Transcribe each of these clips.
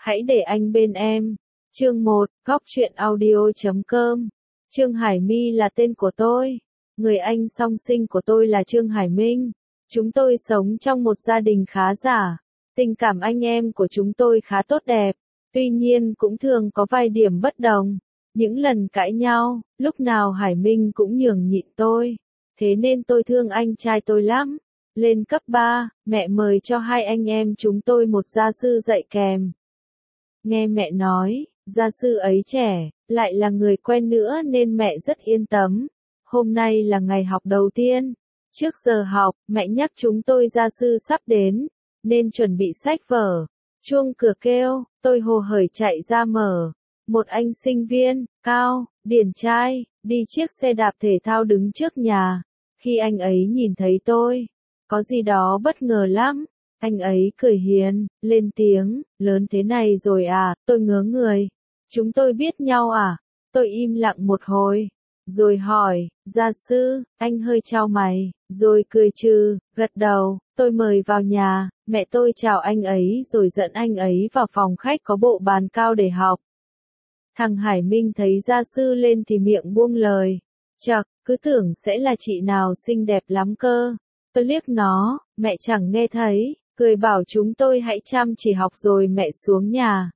hãy để anh bên em. Chương 1, Góc truyện audio.com. Trương Hải My là tên của tôi. Người anh song sinh của tôi là Trương Hải Minh. Chúng tôi sống trong một gia đình khá giả. Tình cảm anh em của chúng tôi khá tốt đẹp. Tuy nhiên cũng thường có vài điểm bất đồng. Những lần cãi nhau, lúc nào Hải Minh cũng nhường nhịn tôi. Thế nên tôi thương anh trai tôi lắm. Lên cấp 3, mẹ mời cho hai anh em chúng tôi một gia sư dạy kèm. Nghe mẹ nói, gia sư ấy trẻ, lại là người quen nữa nên mẹ rất yên tâm. Hôm nay là ngày học đầu tiên. Trước giờ học, mẹ nhắc chúng tôi gia sư sắp đến, nên chuẩn bị sách vở. Chuông cửa kêu, tôi hồ hởi chạy ra mở. Một anh sinh viên, cao, điển trai, đi chiếc xe đạp thể thao đứng trước nhà. Khi anh ấy nhìn thấy tôi, có gì đó bất ngờ lắm. Anh ấy cười hiền, lên tiếng, lớn thế này rồi à, tôi ngớ người. Chúng tôi biết nhau à? Tôi im lặng một hồi, rồi hỏi, gia sư, anh hơi chau mày, rồi cười trừ, gật đầu, tôi mời vào nhà, mẹ tôi chào anh ấy rồi dẫn anh ấy vào phòng khách có bộ bàn cao để học. Thằng Hải Minh thấy gia sư lên thì miệng buông lời, chậc, cứ tưởng sẽ là chị nào xinh đẹp lắm cơ. Tôi liếc nó, mẹ chẳng nghe thấy, cười bảo chúng tôi hãy chăm chỉ học rồi mẹ xuống nhà.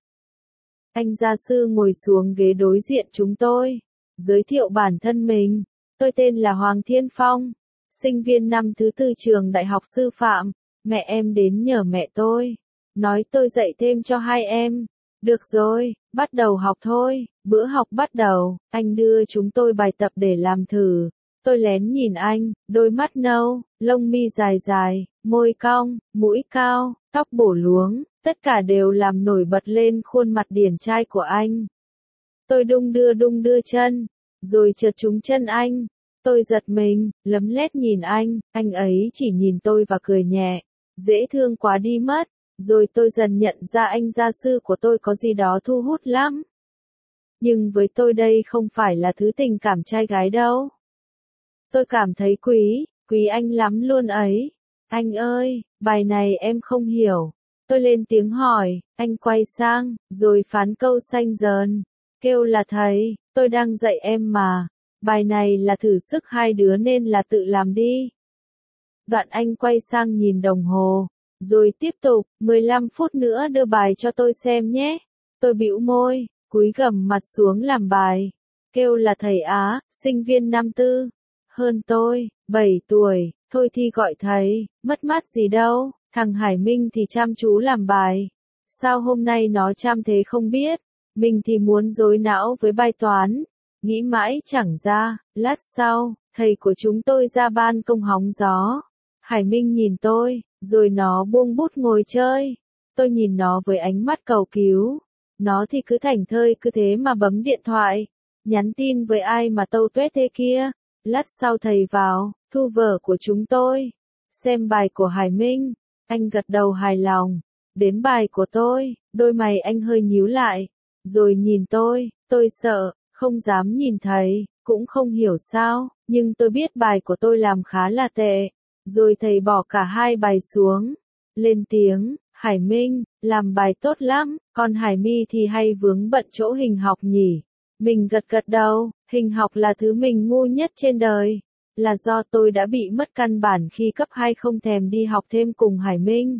Anh gia sư ngồi xuống ghế đối diện chúng tôi, giới thiệu bản thân mình. Tôi tên là Hoàng Thiên Phong, sinh viên năm thứ 4 trường Đại học Sư phạm. Mẹ em đến nhờ mẹ tôi, nói tôi dạy thêm cho hai em. Được rồi, bắt đầu học thôi. Bữa học bắt đầu, anh đưa chúng tôi bài tập để làm thử. Tôi lén nhìn anh, đôi mắt nâu, lông mi dài dài, môi cong, mũi cao, tóc bổ luống, tất cả đều làm nổi bật lên khuôn mặt điển trai của anh. Tôi đung đưa chân, rồi trượt trúng chân anh. Tôi giật mình, lấm lét nhìn anh ấy chỉ nhìn tôi và cười nhẹ, dễ thương quá đi mất. Rồi tôi dần nhận ra anh gia sư của tôi có gì đó thu hút lắm. Nhưng với tôi đây không phải là thứ tình cảm trai gái đâu. Tôi cảm thấy quý anh lắm luôn ấy. Anh ơi, bài này em không hiểu. Tôi lên tiếng hỏi, anh quay sang, rồi phán câu xanh dờn. Kêu là thầy, tôi đang dạy em mà. Bài này là thử sức hai đứa nên là tự làm đi. Đoạn anh quay sang nhìn đồng hồ, rồi tiếp tục, 15 phút nữa đưa bài cho tôi xem nhé. Tôi bĩu môi, cúi gằm mặt xuống làm bài. Kêu là thầy á, sinh viên năm 4. Hơn tôi, 7 tuổi, thôi thì gọi thầy, mất mát gì đâu. Thằng Hải Minh thì chăm chú làm bài. Sao hôm nay nó chăm thế không biết. Mình thì muốn rối não với bài toán. Nghĩ mãi chẳng ra. Lát sau, thầy của chúng tôi ra ban công hóng gió. Hải Minh nhìn tôi, rồi nó buông bút ngồi chơi. Tôi nhìn nó với ánh mắt cầu cứu. Nó thì cứ thảnh thơi cứ thế mà bấm điện thoại. Nhắn tin với ai mà tâu tuét thế kia. Lát sau thầy vào, thu vở của chúng tôi. Xem bài của Hải Minh. Anh gật đầu hài lòng. Đến bài của tôi, đôi mày anh hơi nhíu lại. Rồi nhìn tôi sợ, không dám nhìn thầy, cũng không hiểu sao, nhưng tôi biết bài của tôi làm khá là tệ. Rồi thầy bỏ cả hai bài xuống. Lên tiếng, Hải Minh, làm bài tốt lắm, còn Hải My thì hay vướng bận chỗ hình học nhỉ. Mình gật đầu, hình học là thứ mình ngu nhất trên đời. Là do tôi đã bị mất căn bản khi cấp 2 không thèm đi học thêm cùng Hải Minh.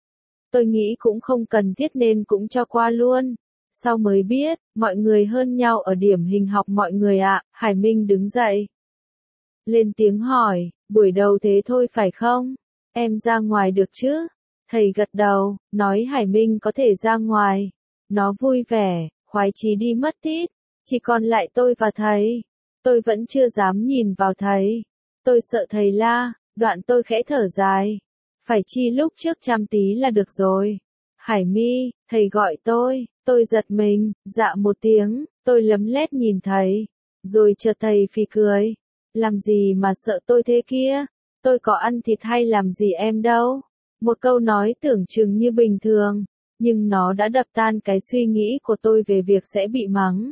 Tôi nghĩ cũng không cần thiết nên cũng cho qua luôn. Sau mới biết, mọi người hơn nhau ở điểm hình học mọi người ạ. Hải Minh đứng dậy, lên tiếng hỏi, buổi đầu thế thôi phải không? Em ra ngoài được chứ? Thầy gật đầu, nói Hải Minh có thể ra ngoài. Nó vui vẻ, khoái chí đi mất tít. Chỉ còn lại tôi và thầy. Tôi vẫn chưa dám nhìn vào thầy. Tôi sợ thầy la, đoạn tôi khẽ thở dài. Phải chi lúc trước chăm tí là được rồi. Hải My, thầy gọi tôi giật mình, dạ một tiếng, tôi lấm lét nhìn thầy. Rồi chợt thầy phì cười. Làm gì mà sợ tôi thế kia? Tôi có ăn thịt hay làm gì em đâu. Một câu nói tưởng chừng như bình thường, nhưng nó đã đập tan cái suy nghĩ của tôi về việc sẽ bị mắng.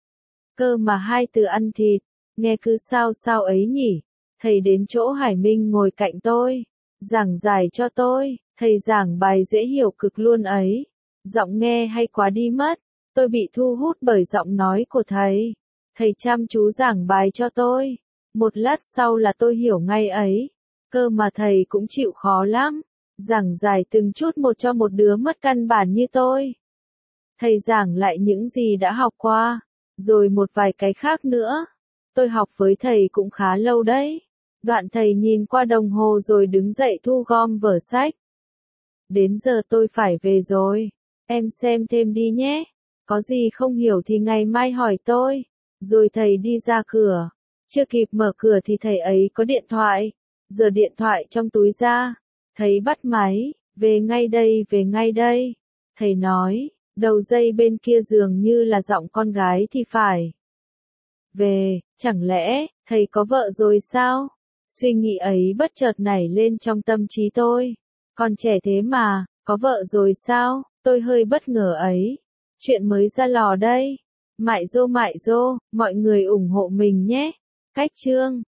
Cơ mà hai từ ăn thịt, nghe cứ sao sao ấy nhỉ. Thầy đến chỗ Hải Minh ngồi cạnh tôi, giảng giải cho tôi, thầy giảng bài dễ hiểu cực luôn ấy. Giọng nghe hay quá đi mất. Tôi bị thu hút bởi giọng nói của thầy. Thầy chăm chú giảng bài cho tôi. Một lát sau là tôi hiểu ngay ấy. Cơ mà thầy cũng chịu khó lắm. Giảng giải từng chút một cho một đứa mất căn bản như tôi. Thầy giảng lại những gì đã học qua. Rồi một vài cái khác nữa. Tôi học với thầy cũng khá lâu đấy. Đoạn thầy nhìn qua đồng hồ rồi đứng dậy thu gom vở sách. Đến giờ tôi phải về rồi. Em xem thêm đi nhé. Có gì không hiểu thì ngày mai hỏi tôi. Rồi thầy đi ra cửa. Chưa kịp mở cửa thì thầy ấy có điện thoại. Giở điện thoại trong túi ra. Thầy bắt máy. Về ngay đây, về ngay đây. Thầy nói. Đầu dây bên kia dường như là giọng con gái thì phải. Về, chẳng lẽ, thầy có vợ rồi sao? Suy nghĩ ấy bất chợt nảy lên trong tâm trí tôi. Còn trẻ thế mà, có vợ rồi sao? Tôi hơi bất ngờ ấy. Chuyện mới ra lò đây. Mại dô, mọi người ủng hộ mình nhé. Cách chương